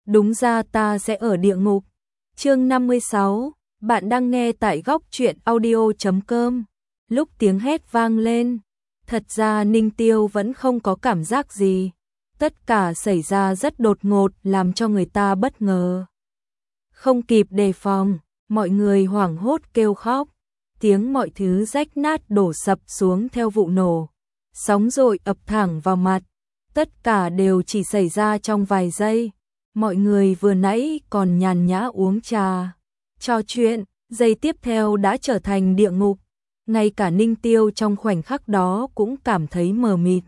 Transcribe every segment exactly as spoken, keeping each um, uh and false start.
đúng ra ta sẽ ở địa ngục. Chương năm mươi sáu, bạn đang nghe tại góc truyện audio chấm com. Lúc tiếng hét vang lên, thật ra Ninh Tiêu vẫn không có cảm giác gì. Tất cả xảy ra rất đột ngột làm cho người ta bất ngờ. Không kịp đề phòng, mọi người hoảng hốt kêu khóc. Tiếng mọi thứ rách nát đổ sập xuống theo vụ nổ. Sóng dội ập thẳng vào mặt. Tất cả đều chỉ xảy ra trong vài giây. Mọi người vừa nãy còn nhàn nhã uống trà, trò chuyện, giây tiếp theo đã trở thành địa ngục. Ngay cả Ninh Tiêu trong khoảnh khắc đó cũng cảm thấy mờ mịt.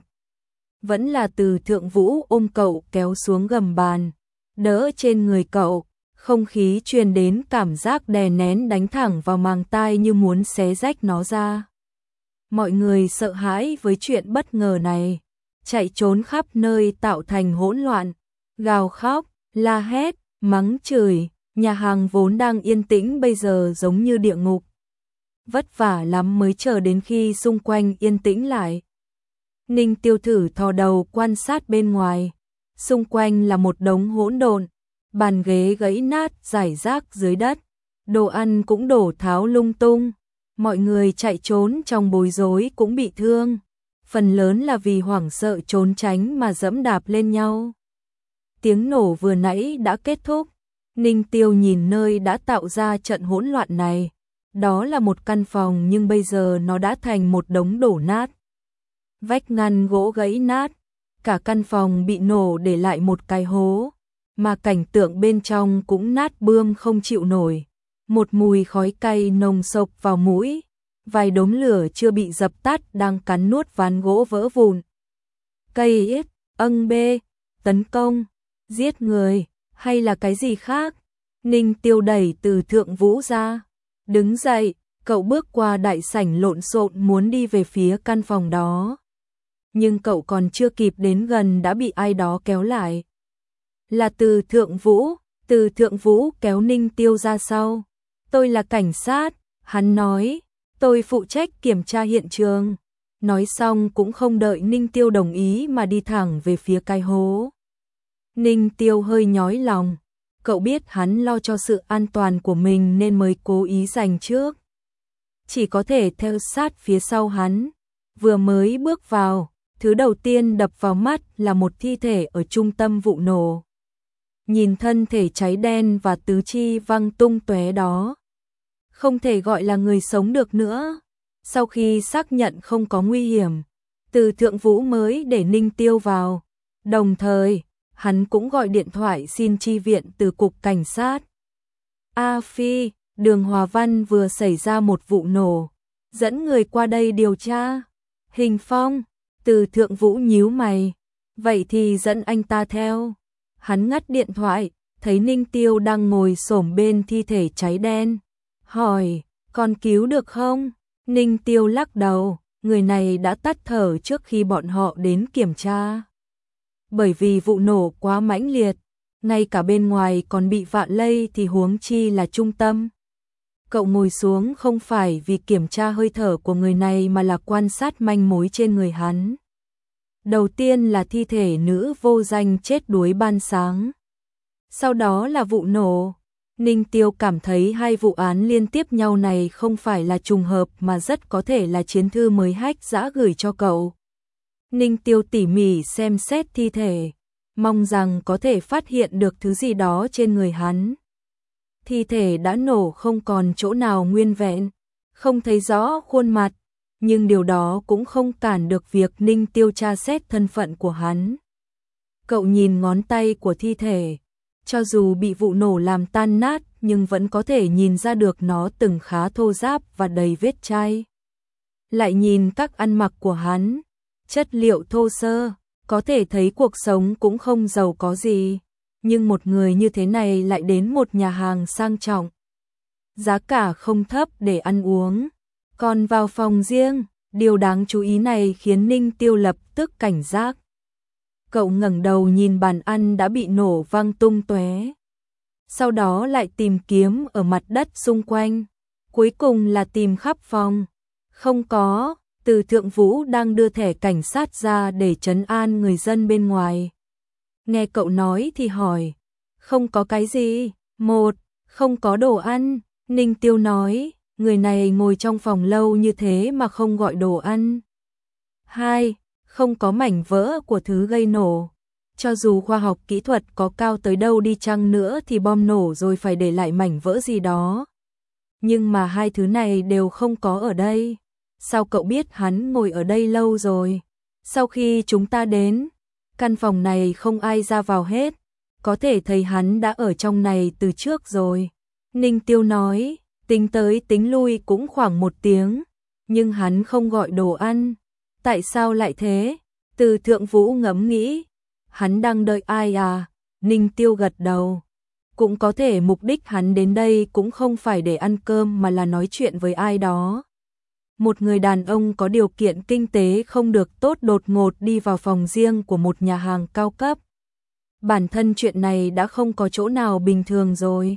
Vẫn là Từ Thượng Vũ ôm cậu kéo xuống gầm bàn, đỡ trên người cậu, không khí truyền đến cảm giác đè nén đánh thẳng vào màng tai như muốn xé rách nó ra. Mọi người sợ hãi với chuyện bất ngờ này, chạy trốn khắp nơi tạo thành hỗn loạn, gào khóc, la hét, mắng chửi, nhà hàng vốn đang yên tĩnh bây giờ giống như địa ngục. Vất vả lắm mới chờ đến khi xung quanh yên tĩnh lại. Ninh Tiêu thử thò đầu quan sát bên ngoài, xung quanh là một đống hỗn độn, bàn ghế gãy nát rải rác dưới đất, đồ ăn cũng đổ tháo lung tung, mọi người chạy trốn trong bối rối cũng bị thương, phần lớn là vì hoảng sợ trốn tránh mà dẫm đạp lên nhau. Tiếng nổ vừa nãy đã kết thúc, Ninh Tiêu nhìn nơi đã tạo ra trận hỗn loạn này, đó là một căn phòng nhưng bây giờ nó đã thành một đống đổ nát. Vách ngăn gỗ gãy nát, cả căn phòng bị nổ để lại một cái hố, mà cảnh tượng bên trong cũng nát bươm không chịu nổi. Một mùi khói cay nồng sộc vào mũi, vài đốm lửa chưa bị dập tắt đang cắn nuốt ván gỗ vỡ vụn. Cây ít, âng bê, tấn công, giết người, hay là cái gì khác? Ninh Tiêu đẩy Từ Thượng Vũ ra, đứng dậy, cậu bước qua đại sảnh lộn xộn muốn đi về phía căn phòng đó. Nhưng cậu còn chưa kịp đến gần đã bị ai đó kéo lại. Là Từ Thượng Vũ, Từ Thượng Vũ kéo Ninh Tiêu ra sau. Tôi là cảnh sát, hắn nói, tôi phụ trách kiểm tra hiện trường. Nói xong cũng không đợi Ninh Tiêu đồng ý mà đi thẳng về phía cái hố. Ninh Tiêu hơi nhói lòng, cậu biết hắn lo cho sự an toàn của mình nên mới cố ý giành trước. Chỉ có thể theo sát phía sau hắn, vừa mới bước vào, thứ đầu tiên đập vào mắt là một thi thể ở trung tâm vụ nổ. Nhìn thân thể cháy đen và tứ chi văng tung tóe đó, không thể gọi là người sống được nữa. Sau khi xác nhận không có nguy hiểm, Từ Thượng Vũ mới để Ninh Tiêu vào, đồng thời hắn cũng gọi điện thoại xin chi viện từ cục cảnh sát. A Phi, Đường Hòa Văn vừa xảy ra một vụ nổ, dẫn người qua đây điều tra. Hình Phong, Từ Thượng Vũ nhíu mày, vậy thì dẫn anh ta theo. Hắn ngắt điện thoại, thấy Ninh Tiêu đang ngồi xổm bên thi thể cháy đen, hỏi, còn cứu được không? Ninh Tiêu lắc đầu, người này đã tắt thở trước khi bọn họ đến kiểm tra. Bởi vì vụ nổ quá mãnh liệt, ngay cả bên ngoài còn bị vạ lây thì huống chi là trung tâm. Cậu ngồi xuống không phải vì kiểm tra hơi thở của người này mà là quan sát manh mối trên người hắn. Đầu tiên là thi thể nữ vô danh chết đuối ban sáng. Sau đó là vụ nổ. Ninh Tiêu cảm thấy hai vụ án liên tiếp nhau này không phải là trùng hợp mà rất có thể là chiến thư mới Hách Dã gửi cho cậu. Ninh Tiêu tỉ mỉ xem xét thi thể, mong rằng có thể phát hiện được thứ gì đó trên người hắn. Thi thể đã nổ không còn chỗ nào nguyên vẹn, không thấy rõ khuôn mặt, nhưng điều đó cũng không cản được việc Ninh Tiêu tra xét thân phận của hắn. Cậu nhìn ngón tay của thi thể, cho dù bị vụ nổ làm tan nát nhưng vẫn có thể nhìn ra được nó từng khá thô ráp và đầy vết chai. Lại nhìn các ăn mặc của hắn, chất liệu thô sơ, có thể thấy cuộc sống cũng không giàu có gì. Nhưng một người như thế này lại đến một nhà hàng sang trọng, giá cả không thấp để ăn uống, còn vào phòng riêng. Điều đáng chú ý này khiến Ninh Tiêu lập tức cảnh giác. Cậu ngẩng đầu nhìn bàn ăn đã bị nổ văng tung tóe, sau đó lại tìm kiếm ở mặt đất xung quanh, cuối cùng là tìm khắp phòng. Không có. Từ Thượng Vũ đang đưa thẻ cảnh sát ra để trấn an người dân bên ngoài. Nghe cậu nói thì hỏi, Không có cái gì. Một, không có đồ ăn. Ninh Tiêu nói, người này ngồi trong phòng lâu như thế mà không gọi đồ ăn. Hai, không có mảnh vỡ của thứ gây nổ. Cho dù khoa học kỹ thuật có cao tới đâu đi chăng nữa thì bom nổ rồi phải để lại mảnh vỡ gì đó. Nhưng mà hai thứ này đều không có ở đây. Sao cậu biết hắn ngồi ở đây lâu rồi? Sau khi chúng ta đến, căn phòng này không ai ra vào hết. Có thể thấy hắn đã ở trong này từ trước rồi. Ninh Tiêu nói, tính tới tính lui cũng khoảng một tiếng. Nhưng hắn không gọi đồ ăn. Tại sao lại thế? Từ Thượng Vũ ngẫm nghĩ. Hắn đang đợi ai à? Ninh Tiêu gật đầu. Cũng có thể mục đích hắn đến đây cũng không phải để ăn cơm mà là nói chuyện với ai đó. Một người đàn ông có điều kiện kinh tế không được tốt đột ngột đi vào phòng riêng của một nhà hàng cao cấp. Bản thân chuyện này đã không có chỗ nào bình thường rồi.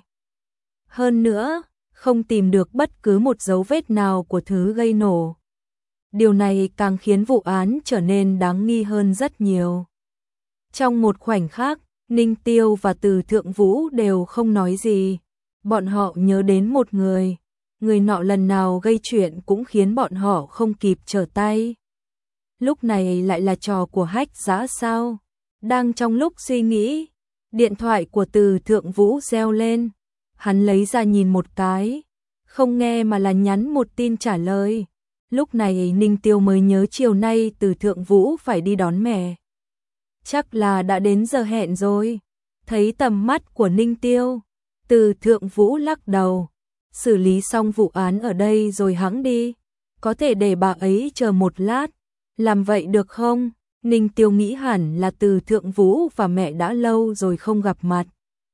Hơn nữa, không tìm được bất cứ một dấu vết nào của thứ gây nổ. Điều này càng khiến vụ án trở nên đáng nghi hơn rất nhiều. Trong một khoảnh khắc, Ninh Tiêu và Từ Thượng Vũ đều không nói gì. Bọn họ nhớ đến một người. Người nọ lần nào gây chuyện cũng khiến bọn họ không kịp trở tay. Lúc này lại là trò của Hách Dã sao? Đang trong lúc suy nghĩ, điện thoại của Từ Thượng Vũ reo lên. Hắn lấy ra nhìn một cái, không nghe mà là nhắn một tin trả lời. Lúc này Ninh Tiêu mới nhớ chiều nay Từ Thượng Vũ phải đi đón mẹ. Chắc là đã đến giờ hẹn rồi. Thấy tầm mắt của Ninh Tiêu, Từ Thượng Vũ lắc đầu. Xử lý xong vụ án ở đây rồi hẵng đi. Có thể để bà ấy chờ một lát. Làm vậy được không? Ninh Tiêu nghĩ hẳn là Từ Thượng Vũ và mẹ đã lâu rồi không gặp mặt.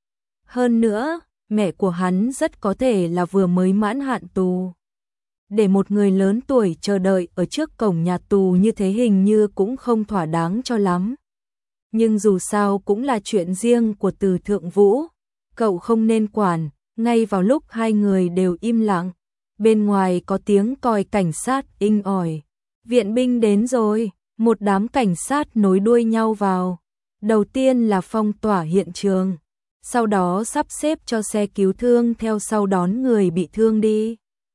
Hơn nữa, mẹ của hắn rất có thể là vừa mới mãn hạn tù. Để một người lớn tuổi chờ đợi ở trước cổng nhà tù như thế hình như cũng không thỏa đáng cho lắm. Nhưng dù sao cũng là chuyện riêng của Từ Thượng Vũ. Cậu không nên quản. Ngay vào lúc hai người đều im lặng, bên ngoài có tiếng còi cảnh sát inh ỏi. Viện binh đến rồi, một đám cảnh sát nối đuôi nhau vào. Đầu tiên là phong tỏa hiện trường, sau đó sắp xếp cho xe cứu thương theo sau đón người bị thương đi.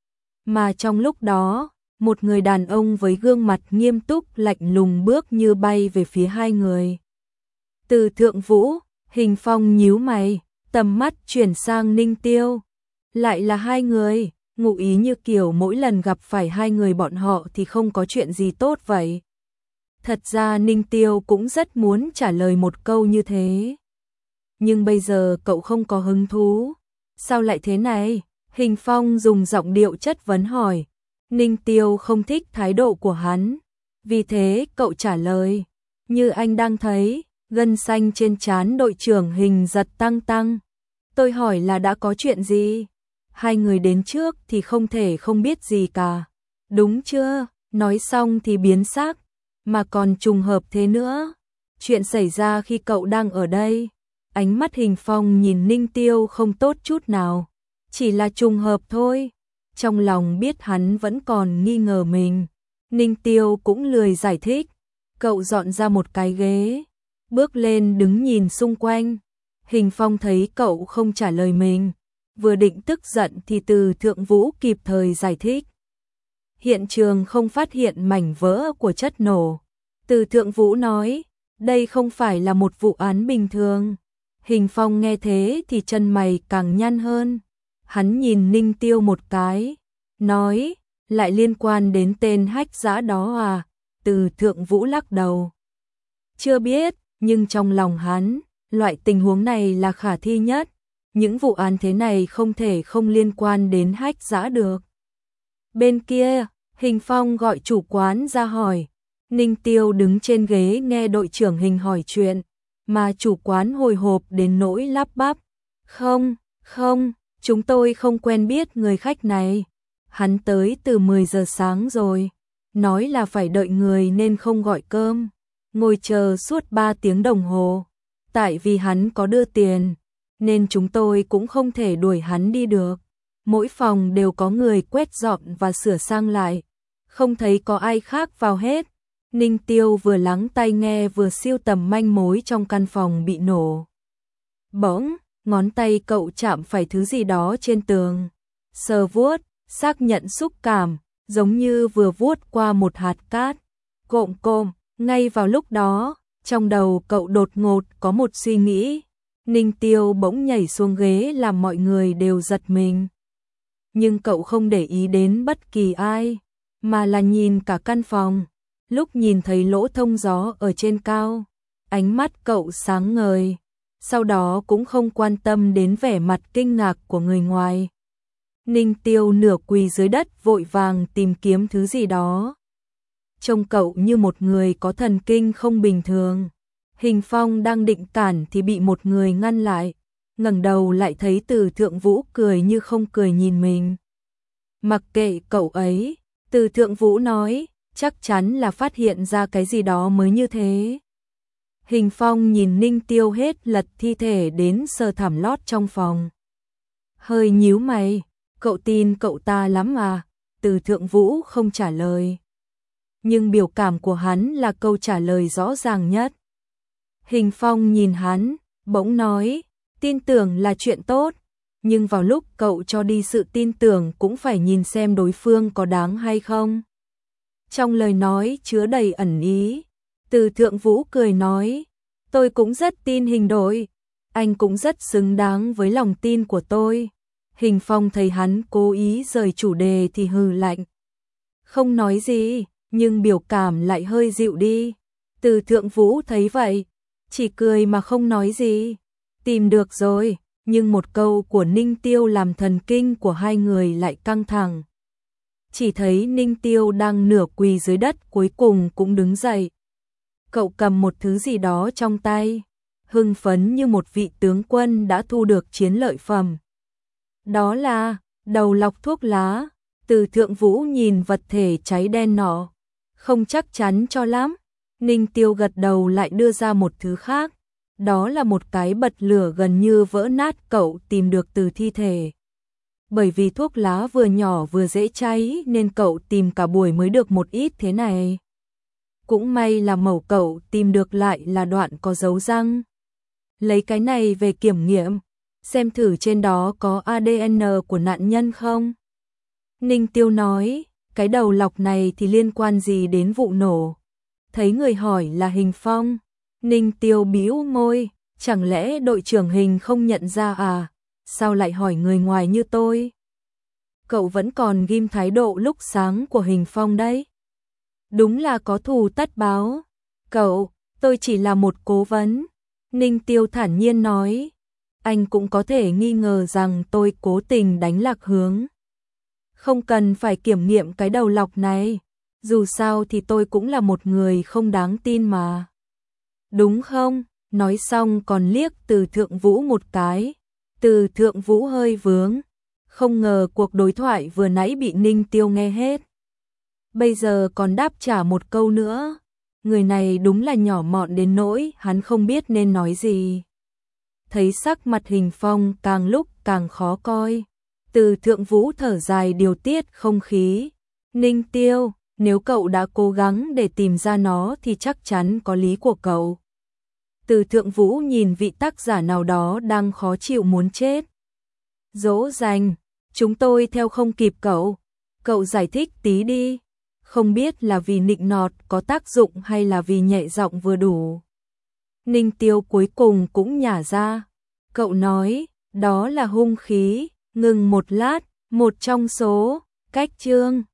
Mà trong lúc đó, một người đàn ông với gương mặt nghiêm túc lạnh lùng bước như bay về phía hai người. Từ Thượng Vũ, Hình Phong nhíu mày. Tầm mắt chuyển sang Ninh Tiêu. Lại là hai người, ngụ ý như kiểu mỗi lần gặp phải hai người bọn họ thì không có chuyện gì tốt vậy. Thật ra Ninh Tiêu cũng rất muốn trả lời một câu như thế. Nhưng bây giờ cậu không có hứng thú. Sao lại thế này? Hình Phong dùng giọng điệu chất vấn hỏi. Ninh Tiêu không thích thái độ của hắn. Vì thế cậu trả lời. Như anh đang thấy, gân xanh trên trán đội trưởng Hình giật tăng tăng. Tôi hỏi là đã có chuyện gì? Hai người đến trước thì không thể không biết gì cả. Đúng chưa? Nói xong thì biến sắc. Mà còn trùng hợp thế nữa. Chuyện xảy ra khi cậu đang ở đây. Ánh mắt Hình Phong nhìn Ninh Tiêu không tốt chút nào. Chỉ là trùng hợp thôi. Trong lòng biết hắn vẫn còn nghi ngờ mình. Ninh Tiêu cũng lười giải thích. Cậu dọn ra một cái ghế. Bước lên đứng nhìn xung quanh. Hình Phong thấy cậu không trả lời mình. Vừa định tức giận thì Từ Thượng Vũ kịp thời giải thích. Hiện trường không phát hiện mảnh vỡ của chất nổ. Từ Thượng Vũ nói, đây không phải là một vụ án bình thường. Hình Phong nghe thế thì chân mày càng nhăn hơn. Hắn nhìn Ninh Tiêu một cái, nói, lại liên quan đến tên Hách Dã đó à? Từ Thượng Vũ lắc đầu. Chưa biết, nhưng trong lòng hắn, loại tình huống này là khả thi nhất. Những vụ án thế này không thể không liên quan đến Hách Dã được. Bên kia, Hình Phong gọi chủ quán ra hỏi. Ninh Tiêu đứng trên ghế nghe đội trưởng Hình hỏi chuyện, mà chủ quán hồi hộp đến nỗi lắp bắp. Không, không, chúng tôi không quen biết người khách này. Hắn tới từ mười giờ sáng rồi. Nói là phải đợi người nên không gọi cơm. Ngồi chờ suốt ba tiếng đồng hồ. Tại vì hắn có đưa tiền, nên chúng tôi cũng không thể đuổi hắn đi được. Mỗi phòng đều có người quét dọn và sửa sang lại. Không thấy có ai khác vào hết. Ninh Tiêu vừa lắng tai nghe vừa siêu tầm manh mối trong căn phòng bị nổ. Bỗng, ngón tay cậu chạm phải thứ gì đó trên tường. Sờ vuốt, xác nhận xúc cảm, giống như vừa vuốt qua một hạt cát. Cộm cộm, ngay vào lúc đó, trong đầu cậu đột ngột có một suy nghĩ. Ninh Tiêu bỗng nhảy xuống ghế làm mọi người đều giật mình. Nhưng cậu không để ý đến bất kỳ ai, mà là nhìn cả căn phòng. Lúc nhìn thấy lỗ thông gió ở trên cao, ánh mắt cậu sáng ngời, sau đó cũng không quan tâm đến vẻ mặt kinh ngạc của người ngoài. Ninh Tiêu nửa quỳ dưới đất vội vàng tìm kiếm thứ gì đó. Trông cậu như một người có thần kinh không bình thường. Hình Phong đang định cản thì bị một người ngăn lại, ngẩng đầu lại thấy Từ Thượng Vũ cười như không cười nhìn mình. Mặc kệ cậu ấy, Từ Thượng Vũ nói, chắc chắn là phát hiện ra cái gì đó mới như thế. Hình Phong nhìn Ninh Tiêu hết lật thi thể đến sờ thảm lót trong phòng. Hơi nhíu mày, cậu tin cậu ta lắm à? Từ Thượng Vũ không trả lời. Nhưng biểu cảm của hắn là câu trả lời rõ ràng nhất. Hình Phong nhìn hắn, bỗng nói, tin tưởng là chuyện tốt, nhưng vào lúc cậu cho đi sự tin tưởng cũng phải nhìn xem đối phương có đáng hay không. Trong lời nói chứa đầy ẩn ý, Từ Thượng Vũ cười nói, tôi cũng rất tin Hình đội, anh cũng rất xứng đáng với lòng tin của tôi. Hình Phong thấy hắn cố ý rời chủ đề thì hừ lạnh. Không nói gì, nhưng biểu cảm lại hơi dịu đi. Từ Thượng Vũ thấy vậy, chỉ cười mà không nói gì. Tìm được rồi, nhưng một câu của Ninh Tiêu làm thần kinh của hai người lại căng thẳng. Chỉ thấy Ninh Tiêu đang nửa quỳ dưới đất cuối cùng cũng đứng dậy. Cậu cầm một thứ gì đó trong tay, hưng phấn như một vị tướng quân đã thu được chiến lợi phẩm. Đó là đầu lọc thuốc lá. Từ Thượng Vũ nhìn vật thể cháy đen nọ, không chắc chắn cho lắm. Ninh Tiêu gật đầu lại đưa ra một thứ khác. Đó là một cái bật lửa gần như vỡ nát cậu tìm được từ thi thể. Bởi vì thuốc lá vừa nhỏ vừa dễ cháy nên cậu tìm cả buổi mới được một ít thế này. Cũng may là mẩu cậu tìm được lại là đoạn có dấu răng. Lấy cái này về kiểm nghiệm, xem thử trên đó có a đê en của nạn nhân không. Ninh Tiêu nói, cái đầu lọc này thì liên quan gì đến vụ nổ? Thấy người hỏi là Hình Phong, Ninh Tiêu bĩu môi, chẳng lẽ đội trưởng Hình không nhận ra à? Sao lại hỏi người ngoài như tôi? Cậu vẫn còn ghim thái độ lúc sáng của Hình Phong đấy. Đúng là có thù tất báo. Cậu, tôi chỉ là một cố vấn. Ninh Tiêu thản nhiên nói, anh cũng có thể nghi ngờ rằng tôi cố tình đánh lạc hướng. Không cần phải kiểm nghiệm cái đầu lọc này, dù sao thì tôi cũng là một người không đáng tin mà. Đúng không? Nói xong còn liếc Từ Thượng Vũ một cái. Từ Thượng Vũ hơi vướng, không ngờ cuộc đối thoại vừa nãy bị Ninh Tiêu nghe hết. Bây giờ còn đáp trả một câu nữa. Người này đúng là nhỏ mọn đến nỗi hắn không biết nên nói gì. Thấy sắc mặt Hình Phong càng lúc càng khó coi, Từ Thượng Vũ thở dài điều tiết không khí. Ninh Tiêu, nếu cậu đã cố gắng để tìm ra nó thì chắc chắn có lý của cậu. Từ Thượng Vũ nhìn vị tác giả nào đó đang khó chịu muốn chết. Dỗ dành, chúng tôi theo không kịp cậu. Cậu giải thích tí đi. Không biết là vì nịnh nọt có tác dụng hay là vì nhẹ giọng vừa đủ. Ninh Tiêu cuối cùng cũng nhả ra. Cậu nói, đó là hung khí. Ngừng một lát, một trong số cách chương